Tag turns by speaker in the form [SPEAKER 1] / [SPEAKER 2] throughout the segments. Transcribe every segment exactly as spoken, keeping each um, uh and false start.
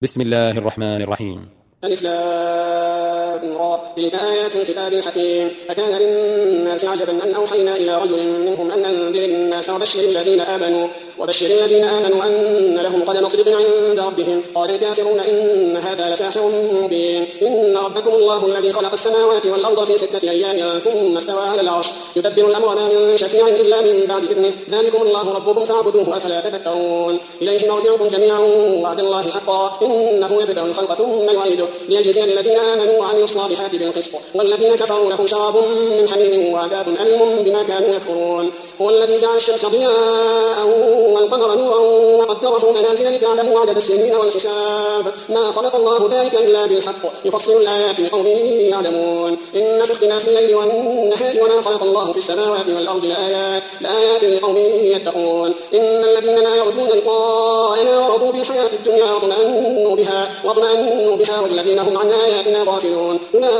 [SPEAKER 1] بسم الله الرحمن الرحيم.
[SPEAKER 2] ألف لام را تلك آيات الكتاب الحكيم. فكان للناس عجبا أن أوحينا إلى رجل منهم أن أنذر الناس وبشر الذين آمنوا وبشر الذين آمنوا أن لهم قدم صدق عند ربهم. قال الكافرون إن هذا لساحر مبين. إن ربكم الله الذي خلق السماوات والأرض في ستة أيام ثم استوى على العرش يدبر الأمر ما من شفيع إلا من بعد إذنه ذلكم الله ربكم فاعبدوه أفلا تذكرون. إليه مرجعكم جميعا وعد الله حقا إنه يبدأ الخلق ثم يعيده ليجزي الذين آمنوا وعملوا الصالحات بالقسط والذين كفروا لهم شراب من حميم وعذاب أليم بما كانوا يكفرون. هو الذي جعل الشمس ضياء والقمر نورا وقدره منازل لتعلموا عدد السنين والحساب ما خلق الله ذلك إلا بالحق يفصل الآيات لقوم يعلمون. إن في اختلاف الليل والنهار وما خلق الله في السماوات والأرض لآيات لآيات لقوم يتقون. إن الذين لا يرجون لقاءنا ورضوا بالحياة الدنيا واطمأنوا بها واطمأنوا بها والذين هم عن آياتنا غافلون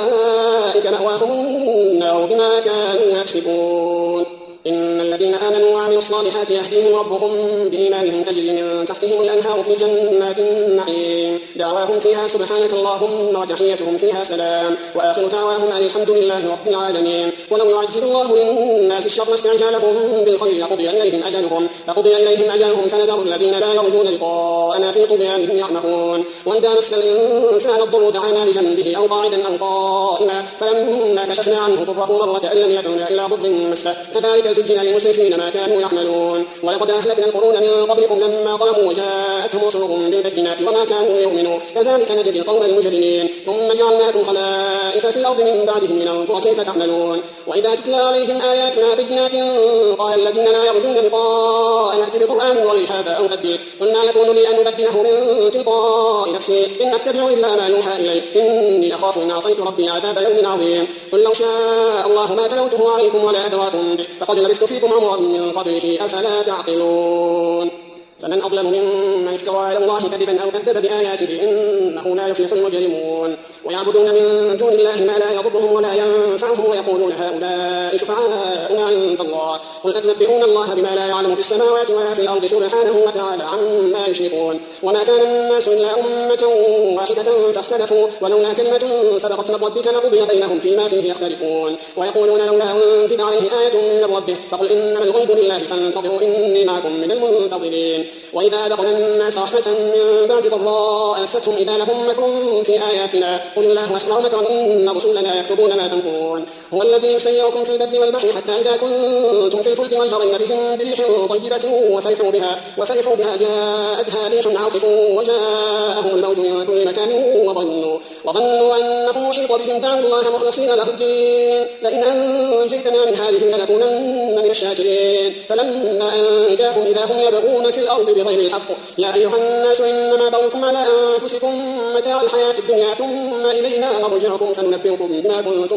[SPEAKER 2] أولئك مأواهم النار بما كانوا يكسبون. إن الذين آمنوا وعملوا الصالحات يهديهم ربهم بإيمانهم تجري من تحتهم الأنهار في جنات النعيم دعواهم فيها سبحانك اللهم وتحيتهم فيها سلام وآخر دعواهم أن الحمد لله رب العالمين. ولو يعجل الله للناس الشر استعجالهم بالخير لقضي إليهم أجلهم لقضي إليهم أجلهم فنذر الذين لا يرجون لقاءنا في طغيانهم يعمهون. وإذا مس الإنسان الضر دعانا لجنبه أو قاعدا أو قائما فلما كشفنا عنه ضره مر كأن لم يدعنا إلى ضر مسه كذلك زجنا للمسرفين ما كانوا يعملون. ولقد أهلكنا القرون من قبلكم لما ظلموا وجاءتهم رسلهم بالبينات وما كانوا يؤمنون كذلك نجزي القوم المجرمين. ثم جعلناكم خلائف في الأرض من بعدهم لننظر كيف تعملون. وإذا تتلى عليهم آياتنا بينات قال الذين لا يرجون لقاء نأتي بقرآن غير هذا أو بدله قل ما يكون لي أن أبدله من تلقاء نفسي إن أتبع إلا ما يوحى إلي إني أخاف إن عصيت ربي عذاب يوم عظيم. قل لو شاء الله ما تلوته عليكم ولا أدراكم به فقد لبثت فيكم عمرا من قبله أفلا تعقلون. فمن أظلم ممن افترى على الله كذبا أو كذب بآياته إنه لا يفلح المجرمون. ويعبدون من دون الله ما لا يضرهم ولا ينفعهم ويقولون هؤلاء شفعاؤنا عند الله قل أتنبئون الله بما لا يعلم في السماوات ولا في الأرض سبحانه وتعالى عما يشركون. وما كان الناس إلا أمة واحدة فاختلفوا ولولا كلمة سبقت من ربك لقضي بينهم فيما فيه يختلفون. ويقولون لولا أنزل عليه آية من ربه فقل إنما الغيب لله فانتظروا إني معكم من المنتظرين. وإذا أذقنا الناس رحمة من بعد ضراء مستهم إذا لهم مكر في آياتنا قل الله أسرع مكرا إن رسلنا يكتبون ما تمكرون. هو الذي يسيركم في البر والبحر حتى إذا كنتم في الفلك وجرين بهم بريح طيبة وفرحوا بها وفرحوا بها جاءتها ريح عاصف وجاءهم الموج من كل مكان وظنوا وظنوا أنهم محيط بهم دعوا الله مخلصين له الدين لئن أنجيتنا من هذه لنكونن من الشاكرين. فلما أنجاهم إذا هم يبغون في الأرض بغير الحق يا أيها الناس إنما بغيكم على أنفسكم متاع الحياة الدنيا ثم إلينا مرجعكم فننبئكم بما كنتم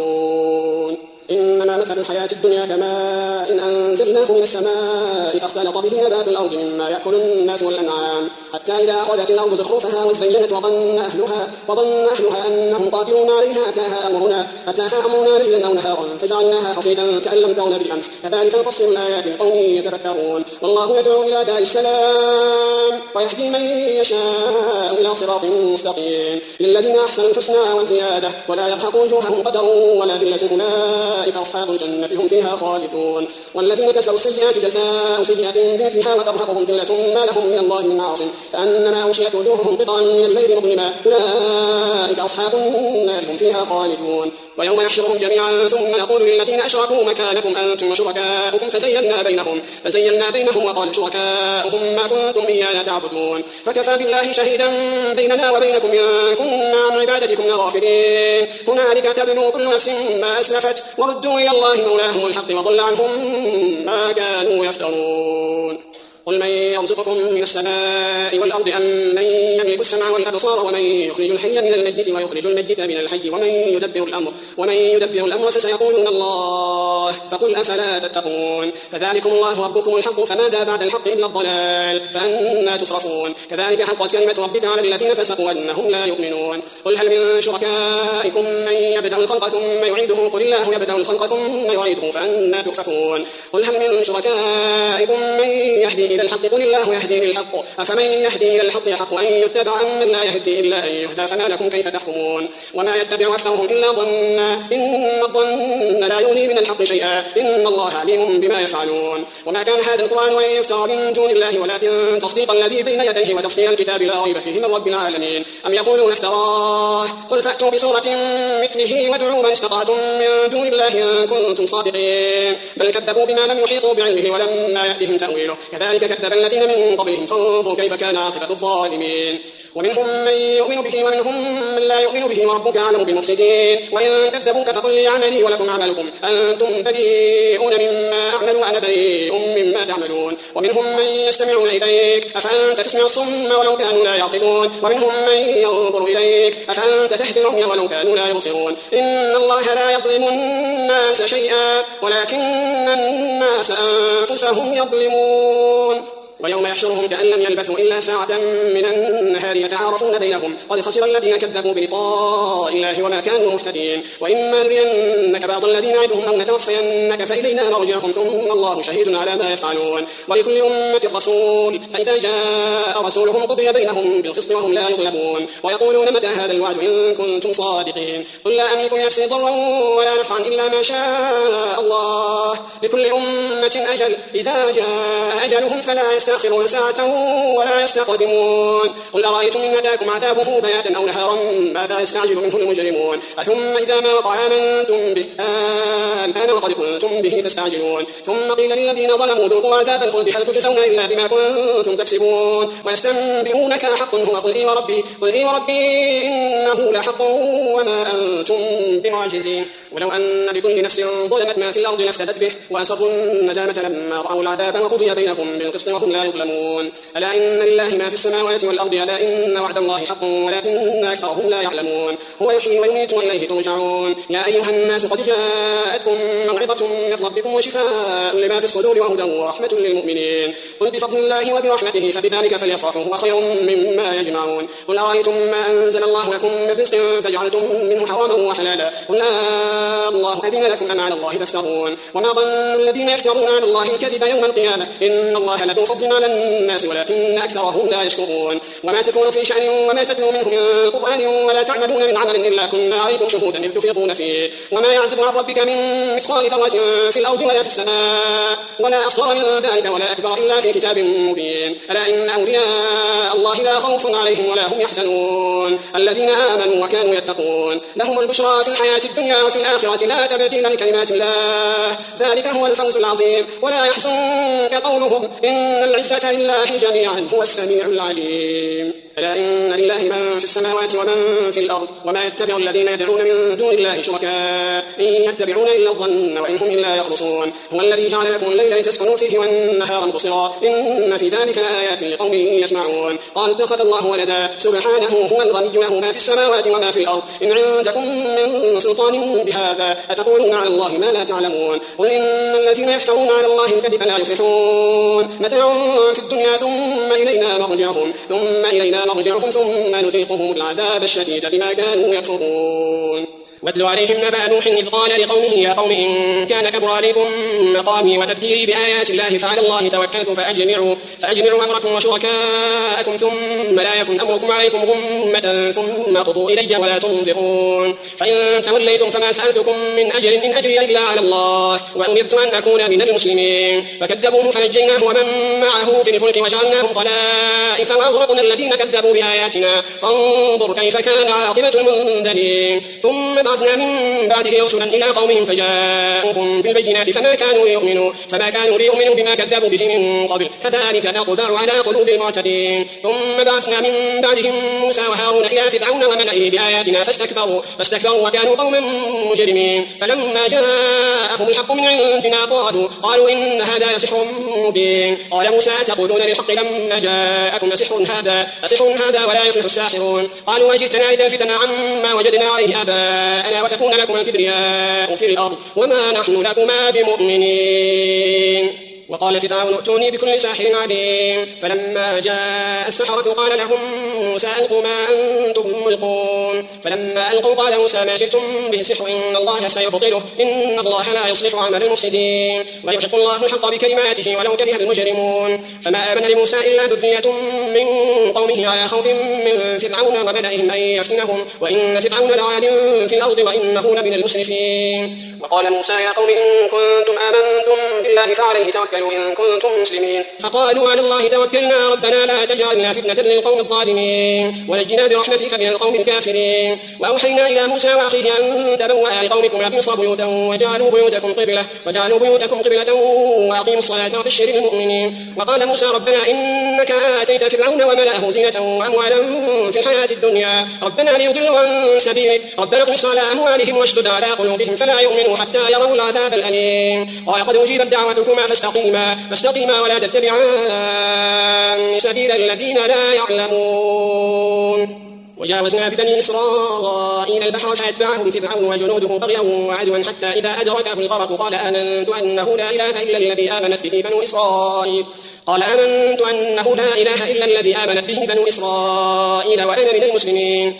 [SPEAKER 2] تعملون. إنما مثل الحياة الدنيا كماء إن أنزلناه من السماء فاختلط به نبات الأرض مما يأكل الناس والأنعام حتى إذا أخذت الأرض زخرفها وزينت وظن أهلها وظن أهلها أنهم قادرون عليها أتاها أمرنا أتاها أمرنا ليلا أو نهارا فجعلناها حصيدا كأن لم تغن بالأمس كذلك نفصل الآيات لقوم يتفكرون. والله يدعو إلى دار السلام ويهدي من يشاء إلى صراط مستقيم للذين أحسنوا الحسنى وزيادة ولا يرهق وجوههم قدر ولا ذلة أولئك أصحاب الجنة هم فيها خالدون. والذين كسبوا السيئات جزاء سيئة بمثلها وترهقهم ذلة ما لهم من الله من عاصم كأنما أغشيت وجوههم قطعا من الليل مظلما أولئك أصحاب النار هم فيها خالدون. ويوم يحشرهم جميعا ثم نقول للذين أشركوا مكانكم أنتم وشركاؤكم فزينا بينهم فزينا بينهم وقال شركاؤهم ما كنتم إيانا تعبدون فكفى بالله شهيدا بيننا وبينكم إن كنا عن عبادتكم لغافلين. هنالك تبلو كل نفس ما أسلفت وردوا إلى الله مولاهم الحق وضل عنهم ما كانوا يفترون. قل من يرزقكم من السماء والأرض أم من يملك السمع والأبصار ومن يخرج الحي من الميت ويخرج الميت من الحي ومن يدبر الأمر ومن يدبر الأمر فسيقولون الله فقل أفلا تتقون. فذلكم الله ربكم الحق فماذا بعد الحق إلا الضلال فأنى تصرفون. كذلك حقت كلمة ربك على الذين فسقوا أنهم لا يؤمنون. قل هل من شركائكم من يبدأ الخلق ثم يعيده قل الله يبدأ الخلق ثم يعيده فأنى تؤفكون. قل هل من شركائكم من يهدي إلى الحق قل الله يهدي للحق أفمن يهدي إلى الحق يحق أن يتبع عمن لا يهدي إلا أن يهدى فما لكم كيف تحكمون وما يتبع أكثرهم إلا ظنا إن الظن لا يغني من الحق شيئا إن الله عليم بما يفعلون وما كان هذا القرآن أن يفترى من دون الله ولكن تصديق الذي بين يديه وتفصيل الكتاب لا ريب فيه من رب العالمين أم يقولون افتراه قل فأتوا بسورة مثله وادعوا من استطعتم من دون الله إن كنتم صادقين بل كذبوا بما لم يحيطوا بعلمه ولما يأتهم تأويله كذلك كذب الذين من قبلهم فانظروا كيف كان عاقبة الظالمين ومنهم من يؤمن به ومنهم من لا يؤمن به وربك أعلم بالمفسدين وإن كذبوك فقل لي عملي ولكم عملكم أنتم بريئون مما أعمل وأنا بريء مما تعملون ومنهم من يستمعون إليك أفأنت تسمع الصم ولو كانوا لا يعقلون ومنهم من ينظر إليك أفأنت تهدي العمي ولو كانوا لا يبصرون إن الله لا يظلم الناس شيئا ولكن الناس أنفسهم يظلمون ويوم يحشرهم كأن لم يلبثوا إلا ساعة من النهار يتعارفون بينهم قد خسر الذين كذبوا بلقاء الله وما كانوا مهتدين وإما نرينك بعض الذين نعدهم أو نتوفينك فإلينا مرجعهم ثم الله شهيد على ما يفعلون ولكل أمة رسول فإذا جاء رسولهم قضي بينهم بالقسط وهم لا يظلمون ويقولون متى هذا الوعد إن كنتم صادقين قل لا أملك لنفسي ضرا ولا نفعا إلا ما شاء الله لكل أمة أجل إذا جاء أجلهم فلا يستطيعون يستأخرون ساعة ولا يستقدمون قل أرأيتم إن أتاكم عذابه بياتا أو نهارا ماذا يستعجل منه المجرمون أثم إذا ما وقع آمنتم به الآن وقد كنتم به تستعجلون ثم قيل للذين ظلموا ذوقوا عذاب الخلد هل تجزون إلا بما كنتم تكسبون ويستنبئونك حق هو قل إي وربي قل إي وربي إنه لحق وما أنتم بمعجزين ولو أن لكل نفس ظلمت ما في الأرض لافتدت به وأسروا الندامة لما رأوا العذاب وقضي بينهم بالقسط وهم لا يظلمون ألا إن لله ما في السماوات والأرض ألا إن وعد الله حق ولكن أكثرهم لا يعلمون هو يحيي ويميت وإليه ترجعون يا أيها الناس قد جاءتكم موعظة من ربكم وشفاء لما في الصدور وهدى ورحمة للمؤمنين قل بفضل الله وبرحمته فبذلك فليفرحوا هو خير مما يجمعون قل أرأيتم ما أنزل الله لكم من رزق فجعلتم منه حراما وحلالا قل لا الله أذن لكم أم على الله تفترون وما ظن الذين يفترون على الله الكذب يوم القيامة إن الله لذو فضل على الناس ولكن أكثرهم لا يشكرون وما تكون في شأن وما تتلو منه من قرآن ولا تعملون من عمل إلا كنا عليكم شهودا إذ تفيضون فيه وما يعزب عن ربك من مثقال ذرة في الأرض ولا في السماء ولا أصغر من ذلك ولا أكبر إلا في كتاب مبين ألا إن أولياء الله لا خوف عليهم ولا هم يحزنون الذين آمنوا وكانوا يتقون لهم البشرى في الحياة الدنيا وفي الآخرة لا تبديل لكلمات الله ذلك هو الفوز العظيم ولا يحزنك قولهم إن العزة لله جميعا هو السميع العليم ألا إن لله من في السماوات ومن في الأرض وما يتبع الذين يدعون من دون الله شركاء إن يتبعون إلا الظن وإن هم إلا يخرصون هو الذي جعل لكم الليل لتسكنوا فيه والنهار مبصرا إن في ذلك لآيات لقوم يسمعون قال اتخذ الله ولدا سبحانه هو الغني له ما في السماوات وما في الأرض إن عندكم من سلطان بهذا أتقولون على الله ما لا تعلمون قل إن الذين يفترون على الله الكذب لا يفلحون متاع في الدنيا ثم إلينا مرجعهم ثم إلينا مرجعهم ثم نذيقهم العذاب الشديد بما كانوا يكفرون واتل عليهم نبأ نوح إذ قال لقومه يا قوم إن كان كبر عليكم مقامي وتذكيري بآيات الله فعلى الله توكلت فأجمعوا, فأجمعوا أمركم وشركاءكم ثم لا يكن أمركم عليكم غمة ثم قضوا إلي ولا تنظرون فإن توليتم فما سألتكم من أجر إن أجري إلا على الله وأمرت أن أكون من المسلمين فكذبوه فنجيناه ومن معه في الفلك وجعلناهم خلائف وأغرقنا الذين كذبوا بآياتنا فانظر كيف كان عاقبة المنذرين ثم بعثنا من بعده رسلا إلى قومهم فجاءوهم بالبينات فما كانوا ليؤمنوا فما كانوا ليؤمنوا بما كذبوا به من قبل كذلك نطبع على قلوب المعتدين ثم بعثنا من بعدهم موسى وهارون إلى فرعون وملئه بآياتنا فاستكبروا فاستكبروا وكانوا قوما مجرمين فلما جاءهم الحق من عندنا قالوا قالوا إن هذا لسحر مبين قال موسى تقولون للحق لما جاءكم لسحر هذا لسحر هذا ولا يفلح الساحرون قالوا وجئتنا لتلفتنا عما وجدنا عليه آباءنا ألا وتكون لكم الكبرياء في الأرض وما نحن لكما بمؤمنين وقال فرعون ائتوني بكل ساحر عليم. فلما جاء السحرة قال لهم موسى ألقوا ما أنتم ملقون. فلما ألقوا قال موسى ما جئتم به سحر إن الله سيبطله إن الله لا يصلح عمل المفسدين ويحق الله الحق بكلماته ولو كره المجرمون. فما آمن لموسى إلا ذرية من قومه على خوف من فرعون وملئهم أن يفتنهم وإن فرعون لعال في الأرض وإنه لمن المسرفين. وقال موسى يا قوم إن كنتم آمنتم بالله فعليه توكلوا إن كنتم مسلمين. فقالوا على الله توكلنا ربنا لا تجعلنا فتنة للقوم الظالمين ونجنا برحمتك من القوم الكافرين. وأوحينا إلى موسى وأخيه أن تبوأ لقومكم بمصر بيوتا وجعلوا بيوتكم قبلة وجعلوا بيوتكم قبلة وأقيموا الصلاة وبشر المؤمنين. وقال موسى ربنا إنك آتيت فرعون وملأه زينة وأموالا في الحياة الدنيا ربنا ليضلوا عن سبيلك ربنا اطمس على أموالهم واشدد على قلوبهم فلا يؤمنوا حتى يروا العذاب الأليم. قال قد أجيبت دعوتكما فاستقيما فاستقيما ولا تتبعان سبيل الذين لا يعلمون. وجاوزنا ببني إسرائيل البحر فأتبعهم فرعون وجنوده بغيا وعدوا حتى إذا أدركه الغرق قال آمنت أنه لا إله إلا الذي آمنت به بنو إسرائيل قال آمنت أنه لا إله إلا الذي آمنت به بنو إسرائيل وأنا من المسلمين.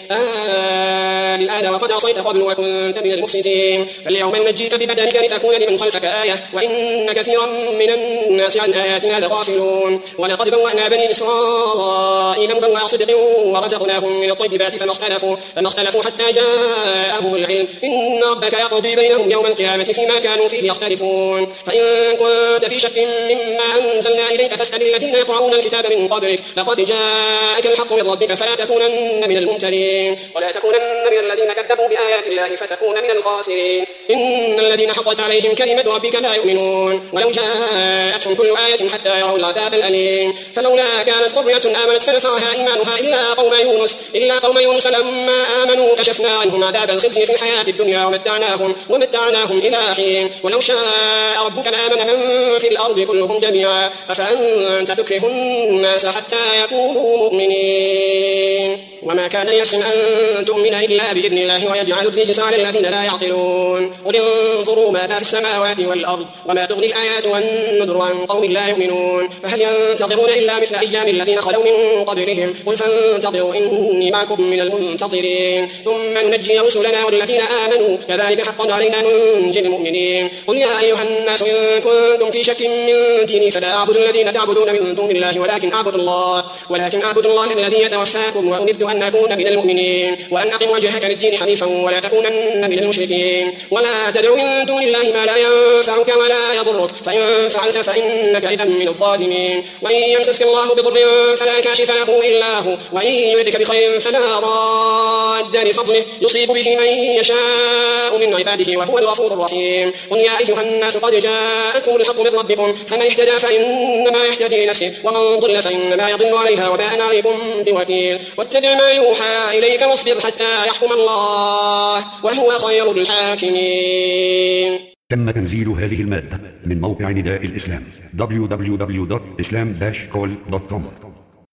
[SPEAKER 2] آه الآن وقد عصيت قبل وكنت من المفسدين فاليوم ننجيك ببدنك لتكون لمن خلفك آية وإن كثيرا من الناس عن آياتنا لغافلون. ولقد بوأنا بني إسرائيل مبوأ صدق ورزقناهم من الطيبات فما اختلفوا فما اختلفوا حتى جاءهم العلم إن ربك يقضي بينهم يوم القيامة فيما كانوا فيه يختلفون. فإن كنت في شك مما أنزلنا إليك فاسأل الذين يقرؤون الكتاب من قبلك لقد جاءك الحق من ربك فلا تكونن من الممترين ولا تكونن من الذين كذبوا بآيات الله فتكون من الخاسرين. إن الذين حقت عليهم كلمة ربك لا يؤمنون ولو جاءتهم كل آية حتى يروا العذاب الأليم. فلولا كانت قرية آمنت فنفعها إيمانها إلا قوم يونس إلا قوم يونس لما آمنوا كشفنا عنهم عذاب الخزي في الحياة الدنيا ومتعناهم ومتعناهم إلى حين ولو شاء ربك لآمن من في الأرض كلهم جميعا أفأنت تكره الناس حتى يكونوا مؤمنين. وما كان لنفس أن تؤمن إلا بإذن الله ويجعل الرجس على الذين لا يعقلون. قل انظروا ماذا في السماوات والأرض وما تغني الآيات والنذر عن قوم لا يؤمنون. فهل ينتظرون إلا مثل أيام الذين خلوا من قبلهم قل فانتظروا إني معكم من المنتظرين ثم ننجي رسلنا والذين آمنوا كذلك حقا علينا ننجي المؤمنين. قل يا أيها الناس إن كنتم في شك من ديني فلا أعبد الذين تعبدون من دون الله ولكن أعبد الله ولكن أعبد الله الذي يتوفاكم وأمرت أن أكون من المؤمنين وأن أقم وجهك للدين حنيفا ولا تكونن من المشركين ولا تدع من دون الله ما لا ينفعك ولا يضرك فإن فعلت فإنك إذا من الظالمين. وإن يمسسك الله بضر فلا كاشف له إلا هو وإن يردك بخير فلا راد لفضله يصيب به من يشاء من عباده وهو الغفور الرحيم. قل يا أيها الناس قد جاءكم الحق من ربكم فمن اهتدى فإنما يهتدي لنفسه ومن ضل فإنما يضل عليها وما أنا عليكم بوكيل. واتبع ما يوحى إليك واصبر حتى يحكم الله وهو خير الحاكمين.
[SPEAKER 3] تم تنزيل هذه المادة من موقع نداء الإسلام دبليو دبليو دبليو دوت إسلام داش كول دوت كوم.